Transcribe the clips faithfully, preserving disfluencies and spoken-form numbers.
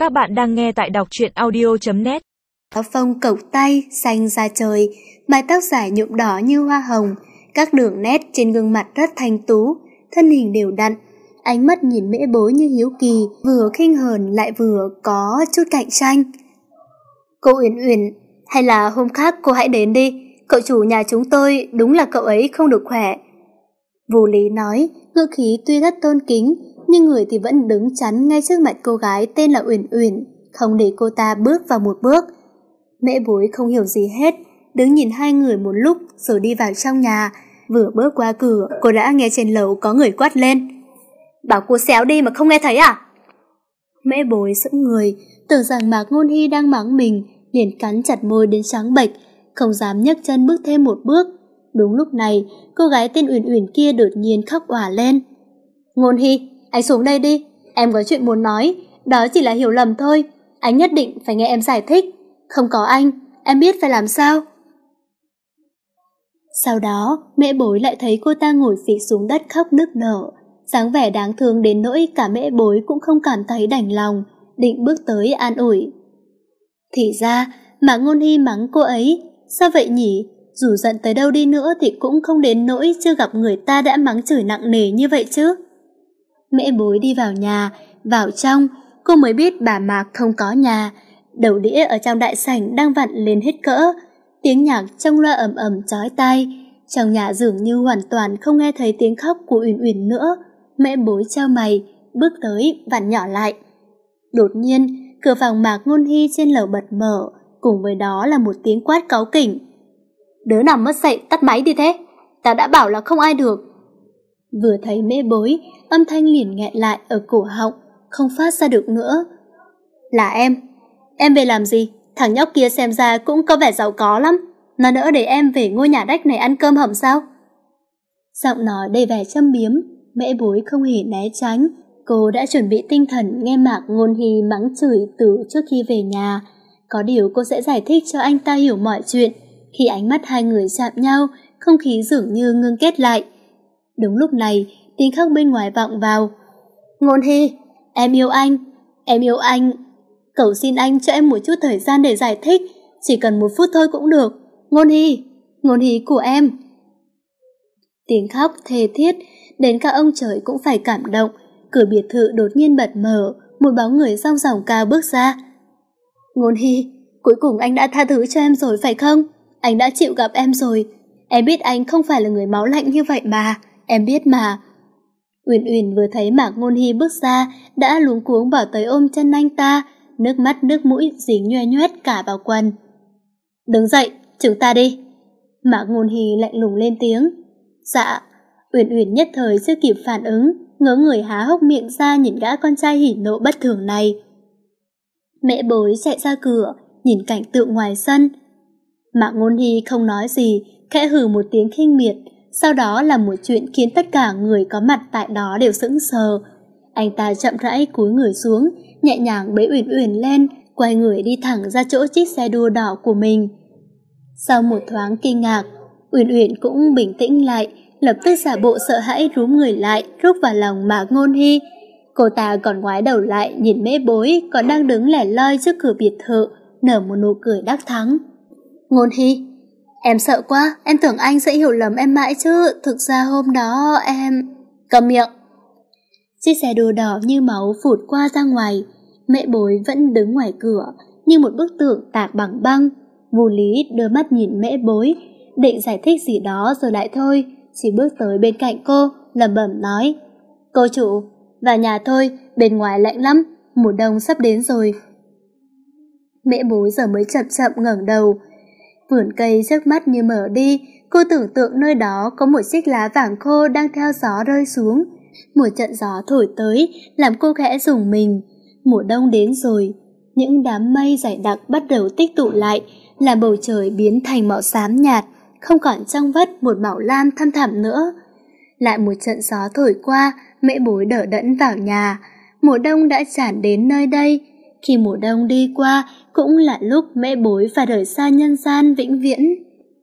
Các bạn đang nghe tại đọc truyện audio chấm net. Áo phông cộc tay, xanh da trời, mái tóc dài nhuộm đỏ như hoa hồng, các đường nét trên gương mặt rất thanh tú, thân hình đều đặn, ánh mắt nhìn Mễ Bối như hiếu kỳ, vừa khinh hờn lại vừa có chút cạnh tranh. Cô Uyển Uyển, hay là hôm khác cô hãy đến đi, cậu chủ nhà chúng tôi đúng là cậu ấy không được khỏe. Vô Lý nói, ngữ khí tuy rất tôn kính, nhưng người thì vẫn đứng chắn ngay trước mặt cô gái tên là Uyển Uyển, không để cô ta bước vào một bước. Mễ Bối không hiểu gì hết, đứng nhìn hai người một lúc rồi đi vào trong nhà. Vừa bước qua cửa, cô đã nghe trên lầu có người quát lên. Bảo cô xéo đi mà không nghe thấy à? Mễ Bối sững người, tưởng rằng Mạc Ngôn Hy đang mắng mình, liền cắn chặt môi đến trắng bệch, không dám nhấc chân bước thêm một bước. Đúng lúc này, cô gái tên Uyển Uyển kia đột nhiên khóc òa lên. Ngôn Hy, anh xuống đây đi, em có chuyện muốn nói, đó chỉ là hiểu lầm thôi, anh nhất định phải nghe em giải thích, không có anh, em biết phải làm sao. Sau đó, Mễ Bối lại thấy cô ta ngồi phịch xuống đất khóc nức nở, dáng vẻ đáng thương đến nỗi cả Mễ Bối cũng không cảm thấy đành lòng, định bước tới an ủi. Thì ra, Mạc Ngôn Hy mắng cô ấy, sao vậy nhỉ? Dù giận tới đâu đi nữa thì cũng không đến nỗi chưa gặp người ta đã mắng chửi nặng nề như vậy chứ. Mễ Bối đi vào nhà, vào trong, cô mới biết bà Mạc không có nhà. Đầu đĩa ở trong đại sảnh đang vặn lên hết cỡ, tiếng nhạc trong loa ầm ầm chói tai. Trong nhà dường như hoàn toàn không nghe thấy tiếng khóc của Uyển Uyển nữa. Mễ Bối chau mày, bước tới vặn nhỏ lại. Đột nhiên, cửa phòng Mạc Ngôn Hy trên lầu bật mở, cùng với đó là một tiếng quát cáu kỉnh. Đứa nào mất dậy tắt máy đi thế, ta đã bảo là không ai được. Vừa thấy Mễ Bối, âm thanh liền nghẹn lại ở cổ họng, không phát ra được nữa. Là em, em về làm gì? Thằng nhóc kia xem ra cũng có vẻ giàu có lắm, nó nỡ để em về ngôi nhà đách này ăn cơm hầm sao? Giọng nói đầy vẻ châm biếm, Mễ Bối không hề né tránh. Cô đã chuẩn bị tinh thần nghe Mạc Ngôn Hy mắng chửi từ trước khi về nhà. Có điều cô sẽ giải thích cho anh ta hiểu mọi chuyện. Khi ánh mắt hai người chạm nhau, không khí dường như ngưng kết lại. Đúng lúc này, tiếng khóc bên ngoài vọng vào. Ngôn Hy, em yêu anh, em yêu anh. Cầu xin anh cho em một chút thời gian để giải thích, chỉ cần một phút thôi cũng được. Ngôn Hy, Ngôn Hy của em. Tiếng khóc thê thiết, đến cả ông trời cũng phải cảm động. Cửa biệt thự đột nhiên bật mở, một bóng người rong ròng cao bước ra. Ngôn Hy, cuối cùng anh đã tha thứ cho em rồi phải không? Anh đã chịu gặp em rồi. Em biết anh không phải là người máu lạnh như vậy mà, em biết mà. Uyển Uyển vừa thấy Mạc Ngôn Hy bước ra, đã luống cuống bỏ tới ôm chân anh ta, nước mắt nước mũi dính nhoe nhoét cả vào quần. Đứng dậy, chúng ta đi. Mạc Ngôn Hy lạnh lùng lên tiếng. Dạ. Uyển Uyển nhất thời chưa kịp phản ứng, ngớ người há hốc miệng ra nhìn gã con trai hỉ nộ bất thường này. Mễ Bối chạy ra cửa, nhìn cảnh tượng ngoài sân. Mạc Ngôn Hy không nói gì, khẽ hừ một tiếng khinh miệt, sau đó là một chuyện khiến tất cả người có mặt tại đó đều sững sờ. Anh ta chậm rãi cúi người xuống, nhẹ nhàng bế Uyển Uyển lên, quay người đi thẳng ra chỗ chiếc xe đua đỏ của mình. Sau một thoáng kinh ngạc, Uyển Uyển cũng bình tĩnh lại, lập tức giả bộ sợ hãi rúm người lại, rúc vào lòng Mạc Ngôn Hy. Cô ta còn ngoái đầu lại nhìn Mễ Bối còn đang đứng lẻ loi trước cửa biệt thự, nở một nụ cười đắc thắng. Ngôn Hy, em sợ quá, em tưởng anh sẽ hiểu lầm em mãi chứ, thực ra hôm đó em... Cầm miệng. Chiếc xe đua đỏ như máu phụt qua ra ngoài, Mễ Bối vẫn đứng ngoài cửa, như một bức tượng tạc bằng băng. Vô Lý đưa mắt nhìn Mễ Bối, định giải thích gì đó rồi lại thôi, chỉ bước tới bên cạnh cô, lẩm bẩm nói. Cô chủ, vào nhà thôi, bên ngoài lạnh lắm, mùa đông sắp đến rồi. Mễ Bối giờ mới chậm chậm ngẩng đầu. Vườn cây trước mắt như mở đi, cô tưởng tượng nơi đó có một chiếc lá vàng khô đang theo gió rơi xuống. Một trận gió thổi tới, làm cô khẽ rùng mình. Mùa đông đến rồi, những đám mây dày đặc bắt đầu tích tụ lại, làm bầu trời biến thành màu xám nhạt, không còn trong vắt một màu lam thăm thẳm nữa. Lại một trận gió thổi qua, Mễ Bối đỡ đẫn vào nhà. Mùa đông đã tràn đến nơi đây. Khi mùa đông đi qua, cũng là lúc Mễ Bối phải rời xa nhân gian vĩnh viễn.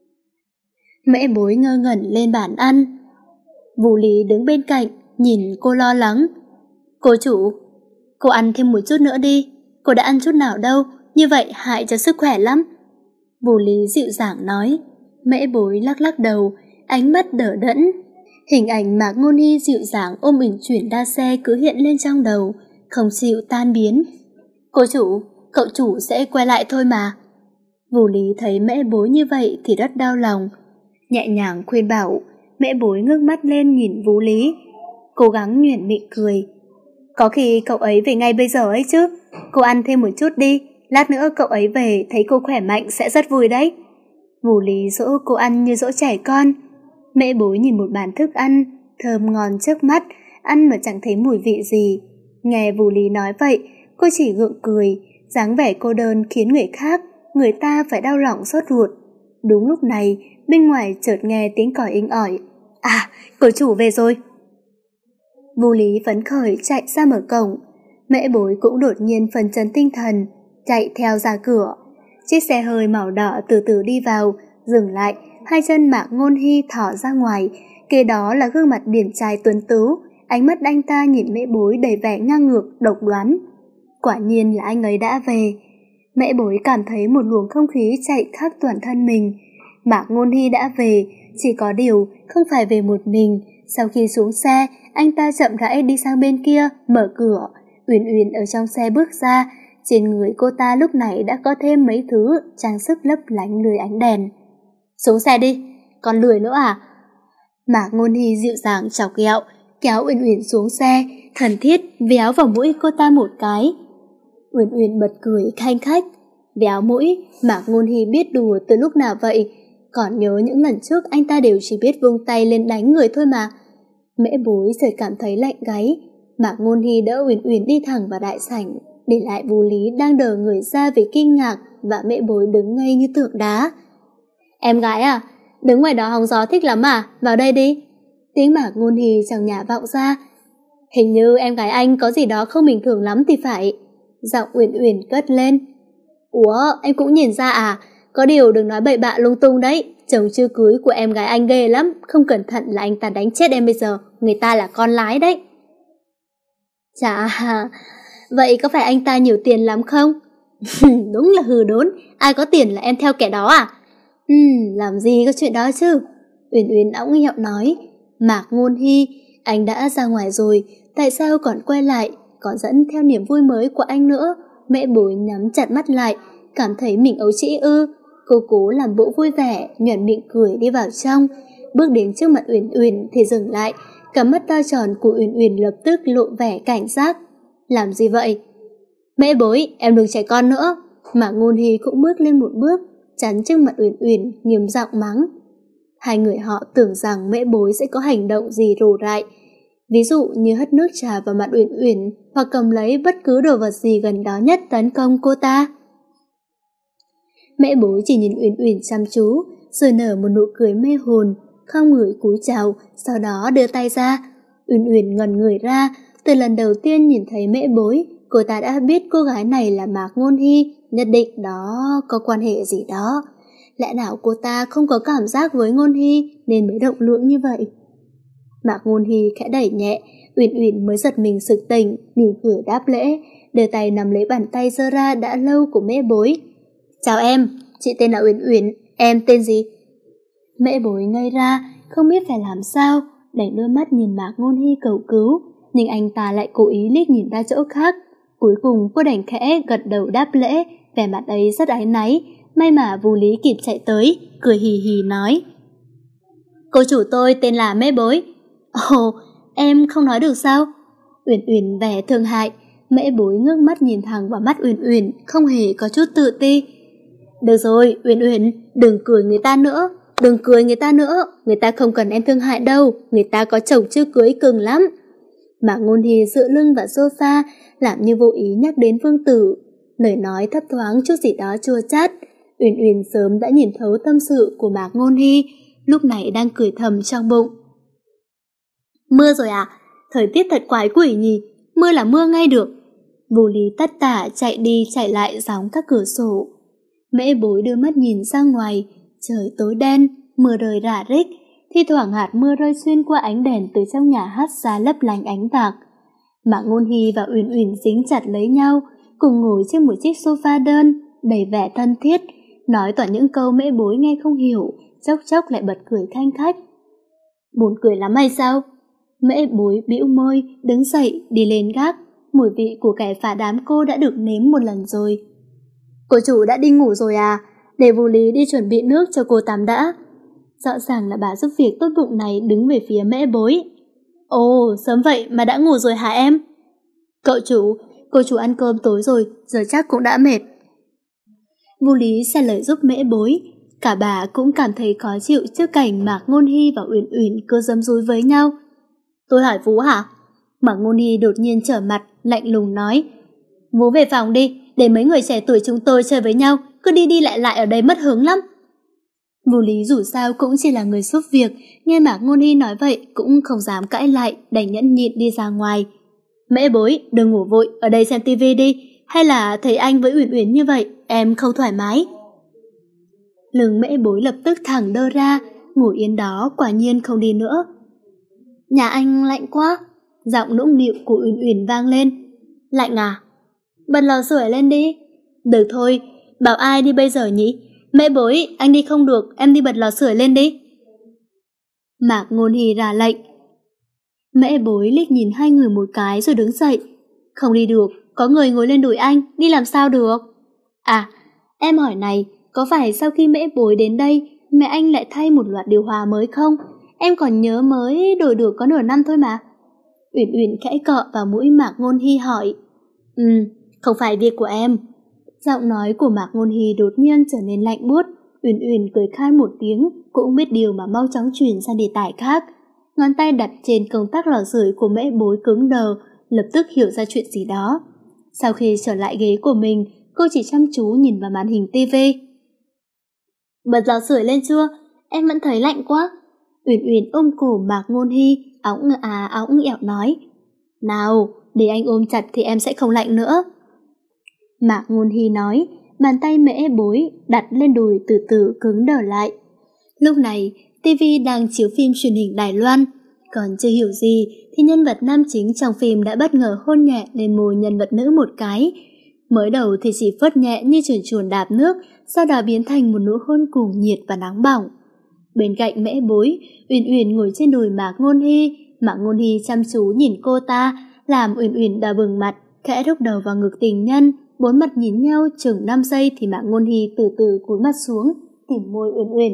Mễ Bối ngơ ngẩn lên bàn ăn. Vô Lý đứng bên cạnh, nhìn cô lo lắng. Cô chủ, cô ăn thêm một chút nữa đi, cô đã ăn chút nào đâu, như vậy hại cho sức khỏe lắm. Vô Lý dịu dàng nói. Mễ Bối lắc lắc đầu, ánh mắt đờ đẫn. Hình ảnh Mạc Ngôn Hy dịu dàng ôm Uyển Chuyển đa xe cứ hiện lên trong đầu, không chịu tan biến. Cô chủ, cậu chủ sẽ quay lại thôi mà. Vô Lý thấy Mễ Bối như vậy thì rất đau lòng, nhẹ nhàng khuyên bảo. Mễ Bối ngước mắt lên nhìn Vô Lý, cố gắng nhoẻn miệng cười. Có khi cậu ấy về ngay bây giờ ấy chứ, cô ăn thêm một chút đi, lát nữa cậu ấy về thấy cô khỏe mạnh sẽ rất vui đấy. Vô Lý dỗ cô ăn như dỗ trẻ con. Mễ Bối nhìn một bàn thức ăn thơm ngon trước mắt, ăn mà chẳng thấy mùi vị gì. Nghe Vô Lý nói vậy, cô chỉ gượng cười, dáng vẻ cô đơn khiến người khác, người ta phải đau lòng xót ruột. Đúng lúc này, bên ngoài chợt nghe tiếng còi inh ỏi. À, cô chủ về rồi. Vô Lý phấn khởi chạy ra mở cổng. Mễ Bối cũng đột nhiên phấn chấn tinh thần, chạy theo ra cửa. Chiếc xe hơi màu đỏ từ từ đi vào, dừng lại, hai chân Mạc Ngôn Hy thỏ ra ngoài, kế đó là gương mặt điển trai tuấn tú, ánh mắt anh ta nhìn Mễ Bối đầy vẻ ngang ngược, độc đoán. Quả nhiên là anh ấy đã về. Mễ Bối cảm thấy một luồng không khí chạy khắp toàn thân mình. Mạc Ngôn Hy đã về, chỉ có điều không phải về một mình. Sau khi xuống xe, anh ta chậm rãi đi sang bên kia, mở cửa. Uyển Uyển ở trong xe bước ra, trên người cô ta lúc này đã có thêm mấy thứ trang sức lấp lánh lười ánh đèn. Xuống xe đi, còn lười nữa à? Mạc Ngôn Hy dịu dàng chọc ghẹo, kéo Uyển Uyển xuống xe, thân thiết véo vào mũi cô ta một cái. Uyển Uyển bật cười khanh khách. Véo mũi, Mạc Ngôn Hy biết đùa từ lúc nào vậy? Còn nhớ những lần trước anh ta đều chỉ biết vung tay lên đánh người thôi mà. Mễ Bối giờ cảm thấy lạnh gáy. Mạc Ngôn Hy đỡ Uyển Uyển đi thẳng vào đại sảnh, để lại Vô Lý đang đờ người ra vì kinh ngạc và Mễ Bối đứng ngây như tượng đá. Em gái à, đứng ngoài đó hóng gió thích lắm à, vào đây đi. Tiếng Mạc Ngôn Hy trong nhà vọng ra. Hình như em gái anh có gì đó không bình thường lắm thì phải. Giọng Uyển Uyển cất lên. Ủa, em cũng nhìn ra à, có điều đừng nói bậy bạ lung tung đấy, chồng chưa cưới của em gái anh ghê lắm, không cẩn thận là anh ta đánh chết em bây giờ, người ta là con lái đấy. Chà, vậy có phải anh ta nhiều tiền lắm không? Đúng là hừ đốn, ai có tiền là em theo kẻ đó à? Ừ, làm gì có chuyện đó chứ? Uyển Uyển õng nhẹo nói. Mạc Ngôn Hy, anh đã ra ngoài rồi, tại sao còn quay lại, còn dẫn theo niềm vui mới của anh nữa? Mễ Bối nhắm chặt mắt lại, cảm thấy mình ấu trĩ ư. Cô cố làm bộ vui vẻ, nhoẻn miệng cười đi vào trong. Bước đến trước mặt Uyển Uyển thì dừng lại, cặp mắt to tròn của Uyển Uyển lập tức lộ vẻ cảnh giác. Làm gì vậy? Mễ Bối, em đừng trẻ con nữa. Mạc Ngôn Hy cũng bước lên một bước, chắn trước mặt Uyển Uyển, nghiêm giọng mắng. Hai người họ tưởng rằng Mễ Bối sẽ có hành động gì rồ rại, ví dụ như hất nước trà vào mặt Uyển Uyển hoặc cầm lấy bất cứ đồ vật gì gần đó nhất tấn công cô ta. Mễ Bối chỉ nhìn Uyển Uyển chăm chú, rồi nở một nụ cười mê hồn, không người cúi chào, sau đó đưa tay ra. Uyển Uyển ngẩn người ra, từ lần đầu tiên nhìn thấy Mễ Bối, cô ta đã biết cô gái này là Mạc Ngôn Hy, nhất định đó có quan hệ gì đó. Lẽ nào cô ta không có cảm giác với Ngôn Hy nên mới động lượng như vậy? Mạc Ngôn Hy khẽ đẩy nhẹ, Uyển Uyển mới giật mình sực tỉnh, mỉm cười đáp lễ, đưa tay nắm lấy bàn tay giơ ra đã lâu của Mễ Bối. Chào em, chị tên là Uyển Uyển, em tên gì? Mễ Bối ngây ra, không biết phải làm sao, đành đưa mắt nhìn Mạc Ngôn Hy cầu cứu, nhưng anh ta lại cố ý liếc nhìn ra chỗ khác. Cuối cùng cô đành khẽ gật đầu đáp lễ, vẻ mặt ấy rất áy náy. May mà Vô Lý kịp chạy tới, cười hì hì nói. Cô chủ tôi tên là Mễ Bối. Ồ, em không nói được sao? Uyển Uyển vẻ thương hại. Mễ Bối ngước mắt nhìn thẳng vào mắt Uyển Uyển, không hề có chút tự ti. Được rồi, Uyển Uyển, đừng cười người ta nữa, đừng cười người ta nữa, người ta không cần em thương hại đâu, người ta có chồng chưa cưới cưng lắm. Mạc Ngôn Hy dựa lưng vào sofa, làm như vô ý nhắc đến Vương Tử, lời nói thấp thoáng chút gì đó chua chát. Uyển Uyển sớm đã nhìn thấu tâm sự của Mạc Ngôn Hy, lúc này đang cười thầm trong bụng. Mưa rồi à? Thời tiết thật quái quỷ nhỉ, mưa là mưa ngay được. Vô Lý tất tả chạy đi chạy lại gióng các cửa sổ. Mễ Bối đưa mắt nhìn ra ngoài, trời tối đen, mưa rơi rả rích, thi thoảng hạt mưa rơi xuyên qua ánh đèn từ trong nhà hát ra lấp lánh ánh bạc. Mạc Ngôn Hy và Uyển Uyển dính chặt lấy nhau, cùng ngồi trên một chiếc sofa đơn, đầy vẻ thân thiết, nói toàn những câu Mễ Bối nghe không hiểu, chốc chốc lại bật cười khanh khách. Buồn cười lắm hay sao? Mễ Bối bĩu môi, đứng dậy, đi lên gác. Mùi vị của kẻ phá đám cô đã được nếm một lần rồi. Cô chủ đã đi ngủ rồi à? Để Vô Lý đi chuẩn bị nước cho cô tắm đã. Rõ ràng là bà giúp việc tốt bụng này đứng về phía Mễ Bối. Ồ, sớm vậy mà đã ngủ rồi hả em? Cậu chủ, cô chủ ăn cơm tối rồi, giờ chắc cũng đã mệt. Vô Lý xen lời giúp Mễ Bối. Cả bà cũng cảm thấy khó chịu trước cảnh Mạc Ngôn Hy và Uyển Uyển cứ giấm dúi với nhau. Tôi hỏi Vũ hả? Mạc Ngôn Hy đột nhiên trở mặt, lạnh lùng nói. Vũ về phòng đi, để mấy người trẻ tuổi chúng tôi chơi với nhau, cứ đi đi lại lại ở đây mất hứng lắm. Vô Lý dù sao cũng chỉ là người giúp việc, nghe Mạc Ngôn Hy nói vậy cũng không dám cãi lại, đành nhẫn nhịn đi ra ngoài. Mễ Bối, đừng ngủ vội, ở đây xem tivi đi, hay là thấy anh với Uyển Uyển như vậy, em không thoải mái. Lưng Mễ Bối lập tức thẳng đơ ra, ngủ yên đó quả nhiên không đi nữa. Nhà anh lạnh quá, giọng nũng nịu của Uyển Uyển vang lên. Lạnh à? Bật lò sưởi lên đi. Được thôi, bảo ai đi bây giờ nhỉ? Mễ Bối, anh đi không được, em đi bật lò sưởi lên đi. Mạc Ngôn Hy ra lệnh. Mễ Bối liếc nhìn hai người một cái rồi đứng dậy. Không đi được, có người ngồi lên đùi anh, đi làm sao được? À, em hỏi này, có phải sau khi Mễ Bối đến đây, mẹ anh lại thay một loạt điều hòa mới không? Em còn nhớ mới đổi được có nửa năm thôi mà. Uyển Uyển khẽ cọ vào mũi Mạc Ngôn Hy hỏi. Ừ, không phải việc của em. Giọng nói của Mạc Ngôn Hy đột nhiên trở nên lạnh buốt. Uyển Uyển cười khan một tiếng, cũng biết điều mà mau chóng chuyển sang đề tài khác. Ngón tay đặt trên công tắc lò sưởi của Mễ Bối cứng đờ, lập tức hiểu ra chuyện gì đó. Sau khi trở lại ghế của mình, cô chỉ chăm chú nhìn vào màn hình tivi. Bật lò sưởi lên chưa? Em vẫn thấy lạnh quá. Uyển Uyển ôm cổ Mạc Ngôn Hy, óng à óng ẹo nói. Nào, để anh ôm chặt thì em sẽ không lạnh nữa. Mạc Ngôn Hy nói, bàn tay Mễ Bối đặt lên đùi từ từ cứng đờ lại. Lúc này, tivi đang chiếu phim truyền hình Đài Loan. Còn chưa hiểu gì thì nhân vật nam chính trong phim đã bất ngờ hôn nhẹ lên môi nhân vật nữ một cái. Mới đầu thì chỉ phớt nhẹ như chuồn chuồn đạp nước, sau đó biến thành một nụ hôn cuồng nhiệt và nóng bỏng. Bên cạnh Mễ Bối, Uyển Uyển ngồi trên đùi Mạc Ngôn Hy. Mạc Ngôn Hy chăm chú nhìn cô ta, làm Uyển Uyển đỏ bừng mặt, khẽ đúc đầu vào ngực tình nhân. Bốn mặt nhìn nhau chừng năm giây thì Mạc Ngôn Hy từ từ cúi mặt xuống, tìm môi Uyển Uyển.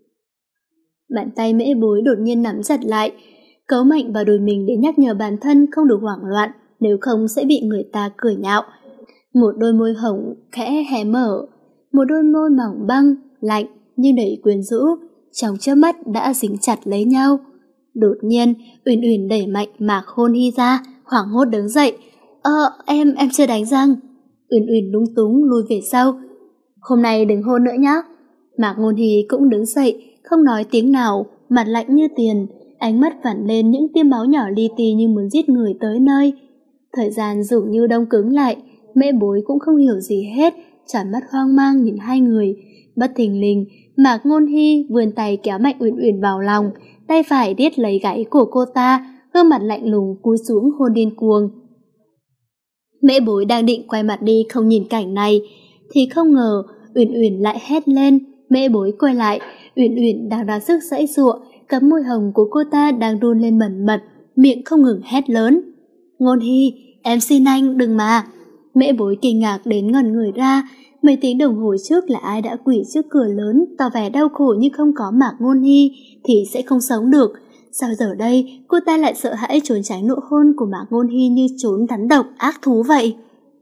Bàn tay Mễ Bối đột nhiên nắm chặt lại, cấu mạnh vào đùi mình để nhắc nhở bản thân không được hoảng loạn, nếu không sẽ bị người ta cười nhạo. Một đôi môi hồng khẽ hé mở, một đôi môi mỏng băng, lạnh nhưng đầy quyến rũ, trong chớp mắt đã dính chặt lấy nhau. Đột nhiên, Uyển Uyển đẩy mạnh Mạc Ngôn Hy ra, hoảng hốt đứng dậy. Ờ, em, em chưa đánh răng. Uyển Uyển lúng túng lùi về sau. Hôm nay đừng hôn nữa nhé. Mạc Ngôn Hy cũng đứng dậy, không nói tiếng nào, mặt lạnh như tiền, ánh mắt phản lên những tia máu nhỏ li ti như muốn giết người tới nơi. Thời gian dường như đông cứng lại, Mễ Bối cũng không hiểu gì hết, tròn mắt hoang mang nhìn hai người. Bất thình lình, Mạc Ngôn Hy vươn tay kéo mạnh Uyển Uyển vào lòng, tay phải điết lấy gáy của cô ta, gương mặt lạnh lùng cúi xuống hôn điên cuồng. Mễ Bối đang định quay mặt đi không nhìn cảnh này, thì không ngờ Uyển Uyển lại hét lên. Mễ Bối quay lại, Uyển Uyển đang ra sức giãy giụa, cặp môi hồng của cô ta đang đun lên mẩn mật, miệng không ngừng hét lớn. Ngôn Hy, em xin anh đừng mà. Mễ Bối kinh ngạc đến ngẩn người ra, mấy tiếng đồng hồ trước là ai đã quỳ trước cửa lớn tỏ vẻ đau khổ như không có Mạc Ngôn Hy thì sẽ không sống được. Sao giờ đây cô ta lại sợ hãi trốn tránh nụ hôn của Mạc Ngôn Hy như trốn rắn độc ác thú vậy?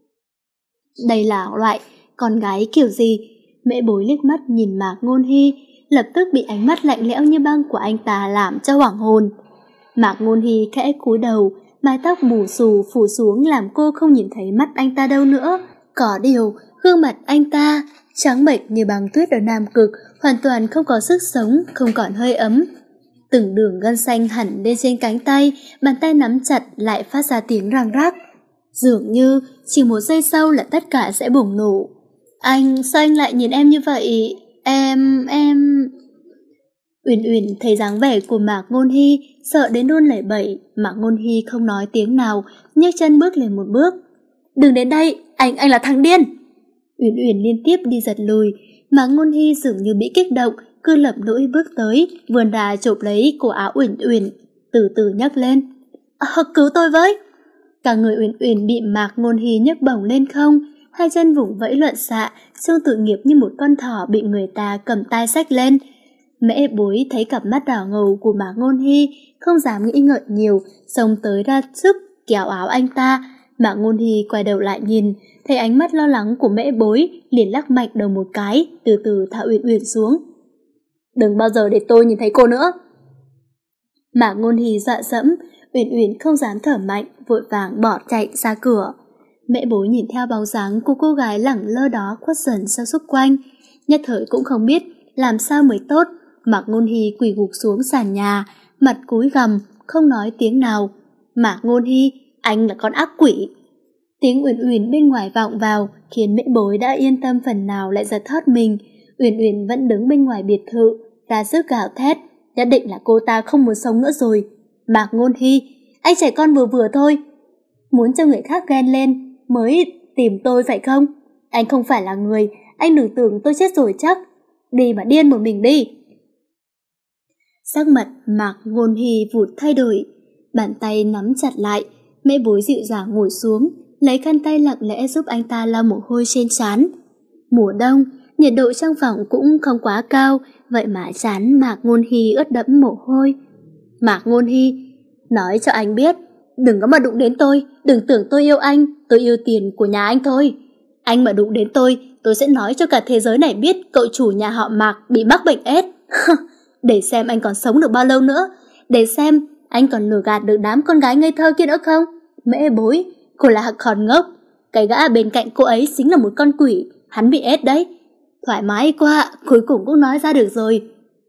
Đây là loại con gái kiểu gì? Mễ Bối liếc mắt nhìn Mạc Ngôn Hy, lập tức bị ánh mắt lạnh lẽo như băng của anh ta làm cho hoảng hồn. Mạc Ngôn Hy khẽ cúi đầu, mái tóc bù xù phủ xuống làm cô không nhìn thấy mắt anh ta đâu nữa. Có điều, gương mặt anh ta trắng bệch như băng tuyết ở Nam Cực, hoàn toàn không có sức sống, không còn hơi ấm. Từng đường gân xanh hẳn lên trên cánh tay, bàn tay nắm chặt lại phát ra tiếng răng rắc. Dường như chỉ một giây sau là tất cả sẽ bùng nổ. Anh, sao anh lại nhìn em như vậy? Em, em... Uyển Uyển thấy dáng vẻ của Mạc Ngôn Hy, sợ đến run lẩy bẩy. Mạc Ngôn Hy không nói tiếng nào, nhấc chân bước lên một bước. Đừng đến đây, anh, anh là thằng điên. Uyển Uyển liên tiếp đi giật lùi, mà Ngôn Hy dường như bị kích động, cứ lẩm lũi bước tới, vươn ra chộp lấy cổ áo Uyển Uyển, từ từ nhấc lên. À, cứu tôi với! Cả người Uyển Uyển bị Mạc Ngôn Hy nhấc bổng lên không, hai chân vùng vẫy loạn xạ, trông tội nghiệp như một con thỏ bị người ta cầm tay xách lên. Mễ Bối thấy cặp mắt đỏ ngầu của Mạc Ngôn Hy, không dám nghĩ ngợi nhiều, xông tới ra sức kéo áo anh ta. Mạc Ngôn Hy quay đầu lại nhìn, thấy ánh mắt lo lắng của Mễ Bối, liền lắc mạnh đầu một cái, từ từ thả Uyển Uyển xuống. Đừng bao giờ để tôi nhìn thấy cô nữa. Mạc Ngôn Hy dọa dẫm, Uyển Uyển không dám thở mạnh, vội vàng bỏ chạy ra cửa. Mễ Bối nhìn theo bóng dáng của cô gái lẳng lơ đó khuất dần sau xung quanh, nhất thời cũng không biết làm sao mới tốt. Mạc Ngôn Hy quỳ gục xuống sàn nhà, mặt cúi gằm, không nói tiếng nào. Mạc Ngôn Hy, anh là con ác quỷ. Tiếng Uyển Uyển bên ngoài vọng vào, khiến Mễ Bối đã yên tâm phần nào lại giật thót mình. Uyển Uyển vẫn đứng bên ngoài biệt thự, ra sức gào thét, nhất định là cô ta không muốn sống nữa rồi. Mạc Ngôn Hy, anh trẻ con vừa vừa thôi, muốn cho người khác ghen lên mới tìm tôi phải không? Anh không phải là người, anh đừng tưởng tôi chết rồi chắc. Đi mà điên một mình đi. Sắc mặt Mạc Ngôn Hy vụt thay đổi, bàn tay nắm chặt lại. Mễ Bối dịu dàng ngồi xuống, lấy khăn tay lặng lẽ giúp anh ta lau mồ hôi trên trán. Mùa đông, nhiệt độ trong phòng cũng không quá cao, vậy mà trán Mạc Ngôn Hy ướt đẫm mồ hôi. Mạc Ngôn Hy, nói cho anh biết, đừng có mà đụng đến tôi, đừng tưởng tôi yêu anh, tôi yêu tiền của nhà anh thôi. Anh mà đụng đến tôi, tôi sẽ nói cho cả thế giới này biết cậu chủ nhà họ Mạc bị mắc bệnh ết. Để xem anh còn sống được bao lâu nữa, để xem anh còn lừa gạt được đám con gái ngây thơ kia nữa không. Mễ Bối, cô là còn ngốc, cái gã bên cạnh cô ấy chính là một con quỷ, hắn bị ết đấy. Thoải mái quá, cuối cùng cũng nói ra được rồi.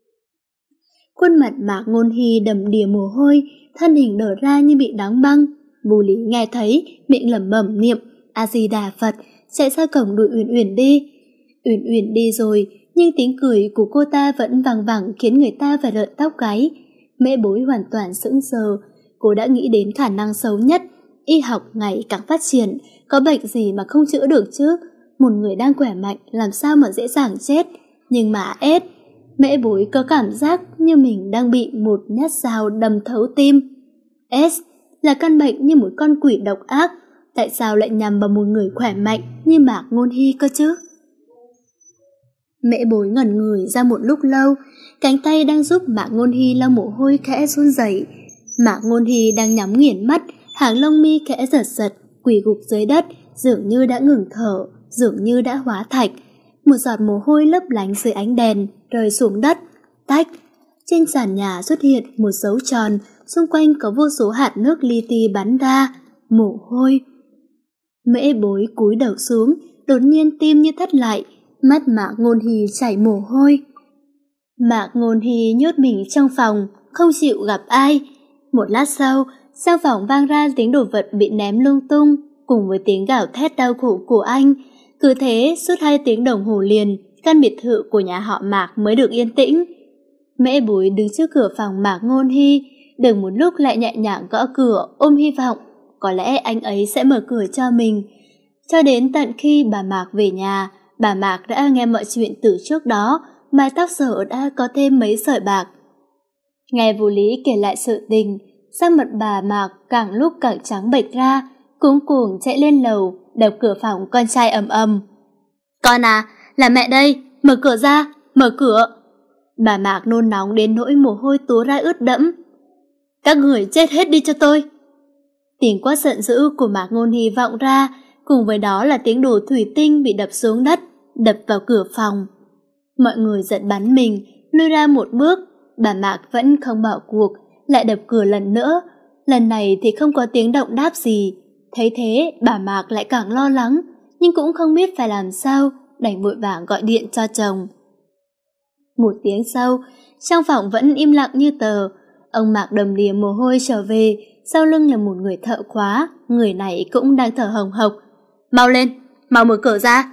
Khuôn mặt Mạc Ngôn Hy đầm đìa mồ hôi, thân hình nở ra như bị đóng băng. Vô Lý nghe thấy, miệng lẩm bẩm niệm A Di Đà Phật, chạy ra cổng đuổi Uyển Uyển đi. Uyển Uyển đi rồi, nhưng tiếng cười của cô ta vẫn vang vẳng khiến người ta phải rợn tóc gáy. Mễ Bối hoàn toàn sững sờ, cô đã nghĩ đến khả năng xấu nhất. Y học ngày càng phát triển, có bệnh gì mà không chữa được chứ? Một người đang khỏe mạnh làm sao mà dễ dàng chết? Nhưng mà ết, Mễ Bối có cảm giác như mình đang bị một nhát dao đâm thấu tim. S là căn bệnh như một con quỷ độc ác, tại sao lại nhằm vào một người khỏe mạnh như Mạc Ngôn Hy cơ chứ? Mễ Bối ngẩn người ra một lúc lâu, cánh tay đang giúp Mạc Ngôn Hy lau mồ hôi khẽ run rẩy. Mạc Ngôn Hy đang nhắm nghiền mắt, hàng lông mi khẽ giật giật, quỳ gục dưới đất, dường như đã ngừng thở, dường như đã hóa thạch. Một giọt mồ hôi lấp lánh dưới ánh đèn rơi xuống đất, tách. Trên sàn nhà xuất hiện một dấu tròn, xung quanh có vô số hạt nước li ti bắn ra, mồ hôi. Mễ Bối cúi đầu xuống, đột nhiên tim như thắt lại, mắt Mạc Ngôn Hy chảy mồ hôi. Mạc Ngôn Hy nhốt mình trong phòng, không chịu gặp ai. Một lát sau, trong phòng vang ra tiếng đồ vật bị ném lung tung, cùng với tiếng gào thét đau khổ của anh. Cứ thế suốt hai tiếng đồng hồ liền, căn biệt thự của nhà họ Mạc mới được yên tĩnh. Mễ Bối đứng trước cửa phòng Mạc Ngôn Hy, đừng một lúc lại nhẹ nhàng gõ cửa, ôm hy vọng có lẽ anh ấy sẽ mở cửa cho mình. Cho đến tận khi bà Mạc về nhà, bà Mạc đã nghe mọi chuyện từ trước đó, mái tóc sở đã có thêm mấy sợi bạc. Nghe Vô Lý kể lại sự tình, sắc mặt bà Mạc càng lúc càng trắng bệch ra, cuống cuồng chạy lên lầu, đập cửa phòng con trai ầm ầm. Con à, là mẹ đây, mở cửa ra, mở cửa. Bà Mạc nôn nóng đến nỗi mồ hôi túa ra ướt đẫm. Các người chết hết đi cho tôi. Tiếng quát giận dữ của Mạc Ngôn Hy vọng ra, cùng với đó là tiếng đồ thủy tinh bị đập xuống đất, đập vào cửa phòng. Mọi người giật bắn mình, lùi ra một bước. Bà Mạc vẫn không bỏ cuộc, lại đập cửa lần nữa. Lần này thì không có tiếng động đáp gì. Thấy thế, bà Mạc lại càng lo lắng, nhưng cũng không biết phải làm sao, đành vội vàng gọi điện cho chồng. Một tiếng sau, trong phòng vẫn im lặng như tờ. Ông Mạc đầm đìa mồ hôi trở về, sau lưng là một người thợ khóa, người này cũng đang thở hồng hộc. Mau lên, mau mở cửa ra.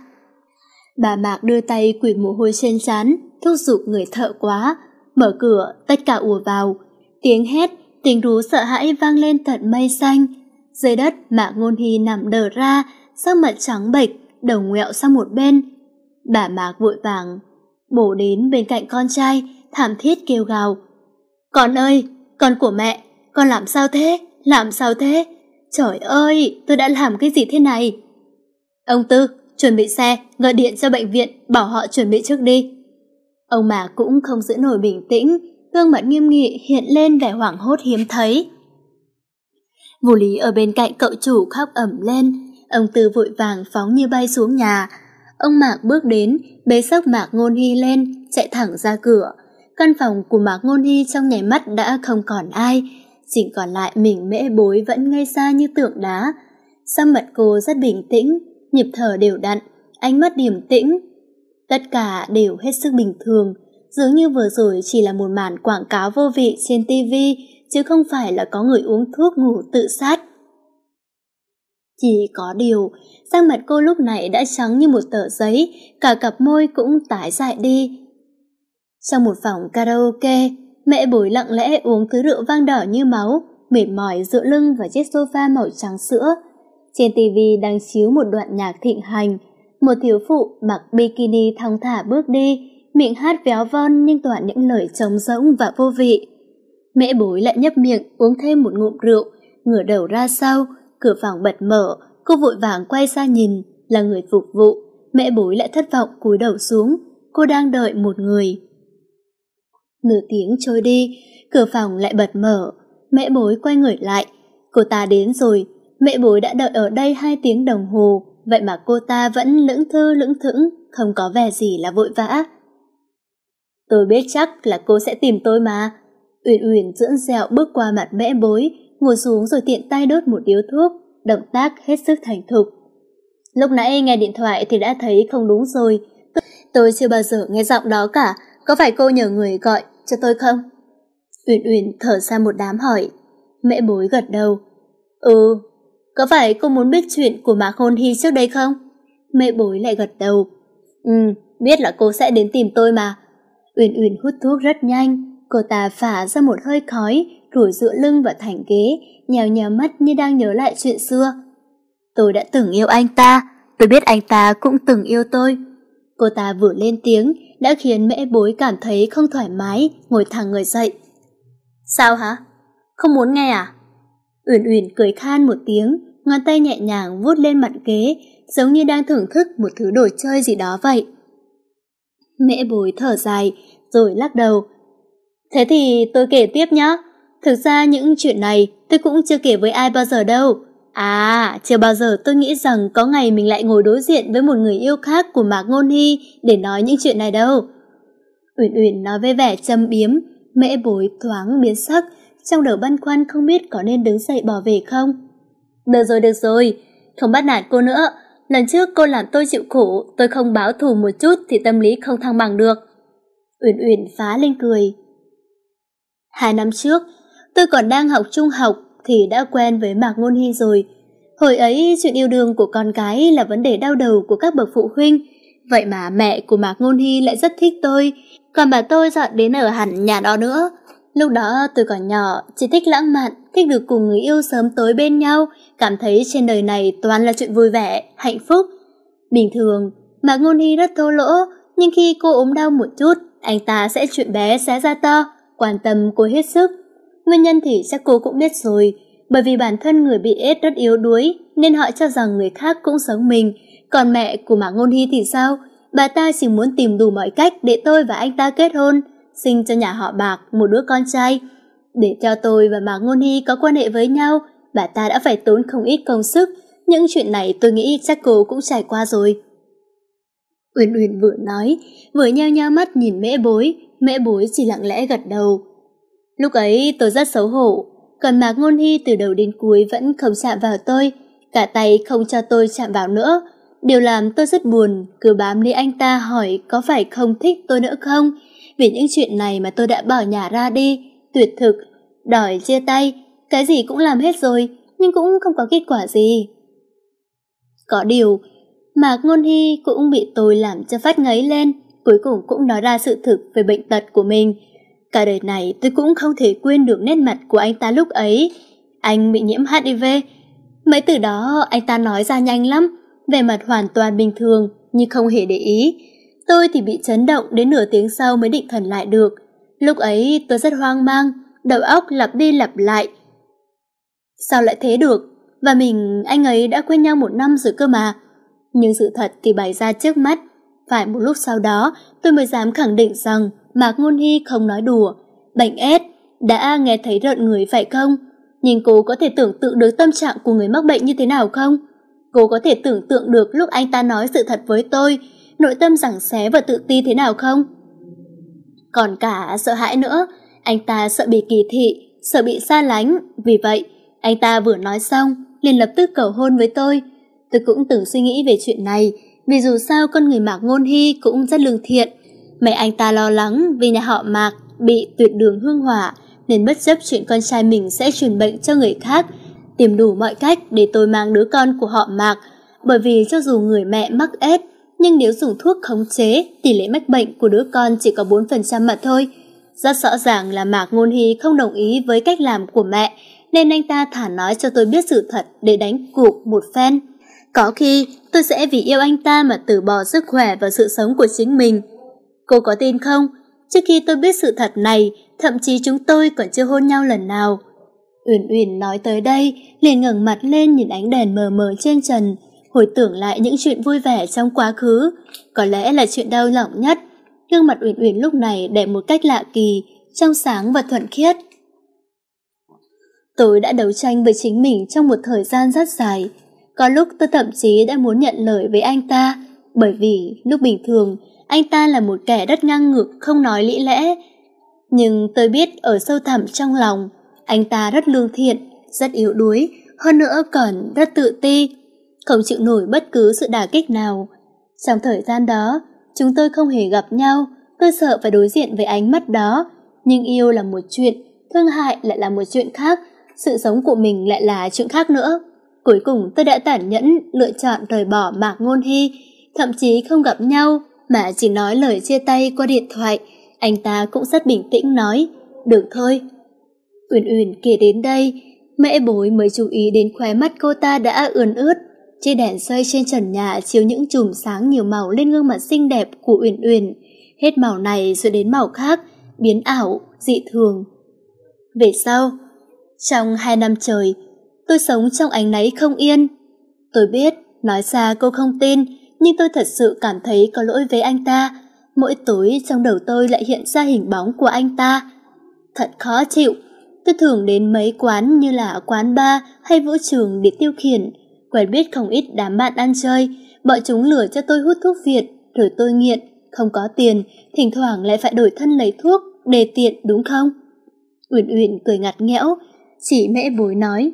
Bà Mạc đưa tay quỵt mồ hôi trên trán, thúc giục người thợ khóa. Mở cửa, tất cả ùa vào. Tiếng hét, tiếng rú sợ hãi vang lên tận mây xanh. Dưới đất, Mạc Ngôn Hy nằm đờ ra, sắc mặt trắng bệch, đầu ngoẹo sang một bên. Bà Mạc vội vàng bổ đến bên cạnh con trai, thảm thiết kêu gào. Con ơi, con của mẹ, con làm sao thế? Làm sao thế? Trời ơi, tôi đã làm cái gì thế này? Ông Tư, chuẩn bị xe, gọi điện cho bệnh viện, bảo họ chuẩn bị trước đi. Ông Mạc cũng không giữ nổi bình tĩnh, gương mặt nghiêm nghị hiện lên vẻ hoảng hốt hiếm thấy. Vô Lý ở bên cạnh cậu chủ khóc ẩm lên, ông Tư vội vàng phóng như bay xuống nhà. Ông Mạc bước đến, bế xốc Mạc Ngôn Hy lên, chạy thẳng ra cửa. Căn phòng của Mạc Ngôn Hy trong nháy mắt đã không còn ai, chỉ còn lại mình Mễ Bối vẫn ngây ra như tượng đá. Sắc mặt cô rất bình tĩnh, nhịp thở đều đặn, ánh mắt điềm tĩnh. Tất cả đều hết sức bình thường, dường như vừa rồi chỉ là một màn quảng cáo vô vị trên ti vi, chứ không phải là có người uống thuốc ngủ tự sát. Chỉ có điều, sắc mặt cô lúc này đã trắng như một tờ giấy, cả cặp môi cũng tái dại đi. Trong một phòng karaoke, Mẹ Bối lặng lẽ uống thứ rượu vang đỏ như máu, mệt mỏi dựa lưng vào chiếc sofa màu trắng sữa. Trên ti vi đang chiếu một đoạn nhạc thịnh hành, một thiếu phụ mặc bikini thong thả bước đi, miệng hát véo von nhưng toàn những lời trống rỗng và vô vị. Mẹ Bối lại nhấp miệng uống thêm một ngụm rượu, ngửa đầu ra sau, cửa phòng bật mở, cô vội vàng quay ra nhìn, là người phục vụ. Mẹ Bối lại thất vọng cúi đầu xuống, cô đang đợi một người. Nửa tiếng trôi đi, cửa phòng lại bật mở, Mẹ Bối quay người lại, cô ta đến rồi. Mẹ Bối đã đợi ở đây hai tiếng đồng hồ, vậy mà cô ta vẫn lững thơ lững thững, không có vẻ gì là vội vã. Tôi biết chắc là cô sẽ tìm tôi mà. Uyển Uyển dưỡng dẹo bước qua mặt Mẹ Bối, ngồi xuống rồi tiện tay đốt một điếu thuốc, động tác hết sức thành thục. Lúc nãy nghe điện thoại thì đã thấy không đúng rồi. Tôi, tôi chưa bao giờ nghe giọng đó cả, có phải cô nhờ người gọi cho tôi không? Uyển Uyển thở ra một đám hỏi. Mẹ Bối gật đầu. Ừ, có phải cô muốn biết chuyện của Mạc Ngôn Hy trước đây không? Mẹ Bối lại gật đầu. Ừ, biết là cô sẽ đến tìm tôi mà. Uyển Uyển hút thuốc rất nhanh, cô ta phả ra một hơi khói, rồi dựa lưng vào thành ghế, nhèo nhèo mắt như đang nhớ lại chuyện xưa. Tôi đã từng yêu anh ta, tôi biết anh ta cũng từng yêu tôi. Cô ta vừa lên tiếng đã khiến Mẹ Bối cảm thấy không thoải mái, ngồi thẳng người dậy. Sao hả? Không muốn nghe à? Uyển Uyển cười khan một tiếng, ngón tay nhẹ nhàng vuốt lên mặt ghế, giống như đang thưởng thức một thứ đồ chơi gì đó vậy. Mẹ Bối thở dài, rồi lắc đầu. Thế thì tôi kể tiếp nhé. Thực ra những chuyện này tôi cũng chưa kể với ai bao giờ đâu. À, chưa bao giờ tôi nghĩ rằng có ngày mình lại ngồi đối diện với một người yêu khác của Mạc Ngôn Hy để nói những chuyện này đâu. Uyển Uyển nói với vẻ châm biếm, Mẹ Bối thoáng biến sắc, trong đầu băn khoăn không biết có nên đứng dậy bỏ về không. Được rồi, được rồi, không bắt nạt cô nữa. Lần trước cô làm tôi chịu khổ, tôi không báo thù một chút thì tâm lý không thăng bằng được. Uyển Uyển phá lên cười. Hai năm trước, tôi còn đang học trung học thì đã quen với Mạc Ngôn Hy rồi. Hồi ấy chuyện yêu đương của con gái là vấn đề đau đầu của các bậc phụ huynh. Vậy mà mẹ của Mạc Ngôn Hy lại rất thích tôi, còn bà tôi dọn đến ở hẳn nhà đó nữa. Lúc đó tôi còn nhỏ, chỉ thích lãng mạn, thích được cùng người yêu sớm tối bên nhau, cảm thấy trên đời này toàn là chuyện vui vẻ, hạnh phúc. Bình thường, Mạc Ngôn Hy rất thô lỗ, nhưng khi cô ốm đau một chút, anh ta sẽ chuyện bé xé ra to, quan tâm cô hết sức. Nguyên nhân thì chắc cô cũng biết rồi, bởi vì bản thân người bị ết rất yếu đuối, nên họ cho rằng người khác cũng giống mình. Còn mẹ của Mạc Ngôn Hy thì sao? Bà ta chỉ muốn tìm đủ mọi cách để tôi và anh ta kết hôn, sinh cho nhà họ Mạc một đứa con trai. Để cho tôi và Mạc Ngôn Hy có quan hệ với nhau, bà ta đã phải tốn không ít công sức. Những chuyện này tôi nghĩ chắc cô cũng trải qua rồi. Uyển Uyển vừa nói, vừa nheo nheo mắt nhìn Mẹ Bối, Mẹ Bối chỉ lặng lẽ gật đầu. Lúc ấy tôi rất xấu hổ, còn Mạc Ngôn Hy từ đầu đến cuối vẫn không chạm vào tôi, cả tay không cho tôi chạm vào nữa. Điều làm tôi rất buồn, cứ bám lấy anh ta hỏi có phải không thích tôi nữa không. Vì những chuyện này mà tôi đã bỏ nhà ra đi, tuyệt thực, đòi chia tay, cái gì cũng làm hết rồi, nhưng cũng không có kết quả gì. Có điều, Mạc Ngôn Hy cũng bị tôi làm cho phát ngấy lên, cuối cùng cũng nói ra sự thực về bệnh tật của mình. Cả đời này tôi cũng không thể quên được nét mặt của anh ta lúc ấy. Anh bị nhiễm hát i vê. Mấy từ đó anh ta nói ra nhanh lắm, vẻ mặt hoàn toàn bình thường như không hề để ý. Tôi thì bị chấn động đến nửa tiếng sau mới định thần lại được. Lúc ấy tôi rất hoang mang, đầu óc lặp đi lặp lại. Sao lại thế được? Và mình, anh ấy đã quen nhau một năm rồi cơ mà. Nhưng sự thật thì bày ra trước mắt. Phải một lúc sau đó, tôi mới dám khẳng định rằng Mạc Ngôn Hy không nói đùa. Bệnh ét đã nghe thấy rợn người phải không? Nhưng cô có thể tưởng tượng được tâm trạng của người mắc bệnh như thế nào không? Cô có thể tưởng tượng được lúc anh ta nói sự thật với tôi, nội tâm giằng xé và tự ti thế nào không? Còn cả sợ hãi nữa, anh ta sợ bị kỳ thị, sợ bị xa lánh. Vì vậy, anh ta vừa nói xong, liền lập tức cầu hôn với tôi. Tôi cũng từng suy nghĩ về chuyện này, vì dù sao con người Mạc Ngôn Hy cũng rất lương thiện. Mẹ anh ta lo lắng vì nhà họ Mạc bị tuyệt đường hương hỏa, nên bất chấp chuyện con trai mình sẽ truyền bệnh cho người khác, tìm đủ mọi cách để tôi mang đứa con của họ Mạc. Bởi vì cho dù người mẹ mắc ét, nhưng nếu dùng thuốc khống chế, tỷ lệ mắc bệnh của đứa con chỉ có bốn phần trăm mà thôi. Rất rõ ràng là Mạc Ngôn Hy không đồng ý với cách làm của mẹ, nên anh ta thả nói cho tôi biết sự thật để đánh cược một phen. Có khi tôi sẽ vì yêu anh ta mà từ bỏ sức khỏe và sự sống của chính mình. Cô có tin không? Trước khi tôi biết sự thật này, thậm chí chúng tôi còn chưa hôn nhau lần nào. Uyển Uyển nói tới đây, liền ngẩng mặt lên nhìn ánh đèn mờ mờ trên trần, hồi tưởng lại những chuyện vui vẻ trong quá khứ, có lẽ là chuyện đau lòng nhất. Gương mặt Uyển Uyển lúc này đẹp một cách lạ kỳ, trong sáng và thuần khiết. Tôi đã đấu tranh với chính mình trong một thời gian rất dài. Có lúc tôi thậm chí đã muốn nhận lời với anh ta, bởi vì lúc bình thường anh ta là một kẻ rất ngang ngược, không nói lý lẽ. Nhưng tôi biết ở sâu thẳm trong lòng, anh ta rất lương thiện, rất yếu đuối, hơn nữa còn rất tự ti, không chịu nổi bất cứ sự đả kích nào. Trong thời gian đó, chúng tôi không hề gặp nhau, tôi sợ phải đối diện với ánh mắt đó. Nhưng yêu là một chuyện, thương hại lại là một chuyện khác, sự sống của mình lại là chuyện khác nữa. Cuối cùng tôi đã tàn nhẫn lựa chọn rời bỏ Mạc Ngôn Hy, thậm chí không gặp nhau mà chỉ nói lời chia tay qua điện thoại. Anh ta cũng rất bình tĩnh nói, được thôi. Uyển Uyển kể đến đây, Mễ Bối mới chú ý đến khóe mắt cô ta đã ươn ướt. Chiếc đèn xoay trên trần nhà chiếu những chùm sáng nhiều màu lên gương mặt xinh đẹp của Uyển Uyển, hết màu này rồi đến màu khác, biến ảo, dị thường. Về sau, trong hai năm trời, tôi sống trong áy náy không yên. Tôi biết, nói ra cô không tin, nhưng tôi thật sự cảm thấy có lỗi với anh ta. Mỗi tối trong đầu tôi lại hiện ra hình bóng của anh ta. Thật khó chịu. Tôi thường đến mấy quán như là quán bar hay vũ trường để tiêu khiển, quen biết không ít đám bạn ăn chơi. Bọn chúng lừa cho tôi hút thuốc Việt, rồi tôi nghiện, không có tiền, thỉnh thoảng lại phải đổi thân lấy thuốc để tiện, đúng không? Uyển Uyển cười ngặt nghẽo, chỉ Mễ Bối nói,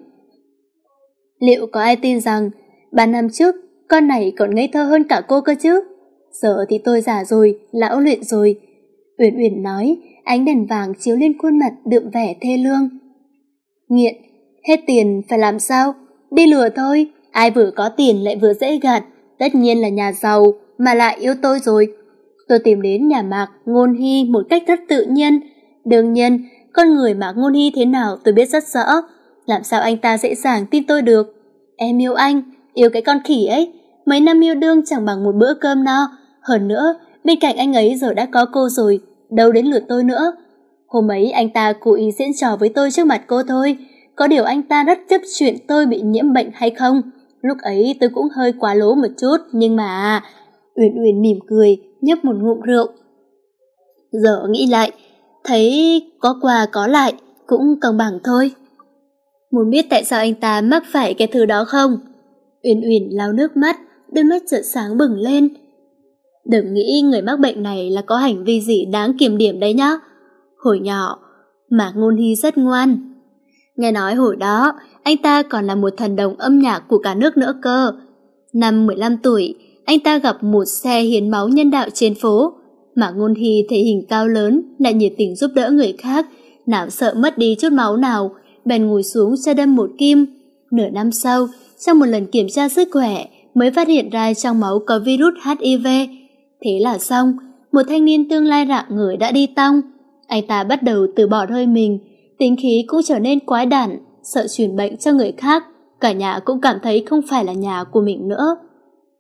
liệu có ai tin rằng ba năm trước con này còn ngây thơ hơn cả cô cơ chứ? Giờ thì tôi già rồi, lão luyện rồi. Uyển Uyển nói, ánh đèn vàng chiếu lên khuôn mặt đượm vẻ thê lương. Nghiện, hết tiền phải làm sao? Đi lừa thôi, ai vừa có tiền lại vừa dễ gạt, tất nhiên là nhà giàu mà lại yêu tôi rồi. Tôi tìm đến nhà Mạc Ngôn Hy một cách rất tự nhiên. Đương nhiên, con người Mạc Ngôn Hy thế nào tôi biết rất rõ. Làm sao anh ta dễ dàng tin tôi được? Em yêu anh, yêu cái con khỉ ấy. Mấy năm yêu đương chẳng bằng một bữa cơm no. Hơn nữa, bên cạnh anh ấy giờ đã có cô rồi, đâu đến lượt tôi nữa. Hôm ấy anh ta cố ý diễn trò với tôi trước mặt cô thôi. Có điều anh ta rất chấp chuyện tôi bị nhiễm bệnh hay không. Lúc ấy tôi cũng hơi quá lố một chút, nhưng mà... Uyển Uyển mỉm cười, nhấp một ngụm rượu. Giờ nghĩ lại, thấy có qua có lại, cũng công bằng thôi. Muốn biết tại sao anh ta mắc phải cái thứ đó không? Uyển Uyển lau nước mắt, đôi mắt chợt sáng bừng lên. Đừng nghĩ người mắc bệnh này là có hành vi gì đáng kiểm điểm đấy nhá. Hồi nhỏ, Mạc Ngôn Hy rất ngoan. Nghe nói hồi đó, anh ta còn là một thần đồng âm nhạc của cả nước nữa cơ. Năm mười lăm tuổi, anh ta gặp một xe hiến máu nhân đạo trên phố. Mạc Ngôn Hy thể hình cao lớn, lại nhiệt tình giúp đỡ người khác, nào sợ mất đi chút máu nào, bèn ngồi xuống cho đâm một kim. Nửa năm sau, trong một lần kiểm tra sức khỏe, mới phát hiện ra trong máu có virus hát i vê. Thế là xong, một thanh niên tương lai rạng ngời đã đi tong. Anh ta bắt đầu từ bỏ hơi mình, tính khí cũng trở nên quái đản, sợ truyền bệnh cho người khác, cả nhà cũng cảm thấy không phải là nhà của mình nữa.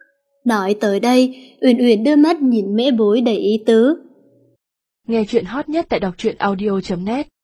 Nói tới đây, Uyển Uyển đưa mắt nhìn Mễ Bối đầy ý tứ. Nghe chuyện hot nhất tại đọc truyện audio chấm net.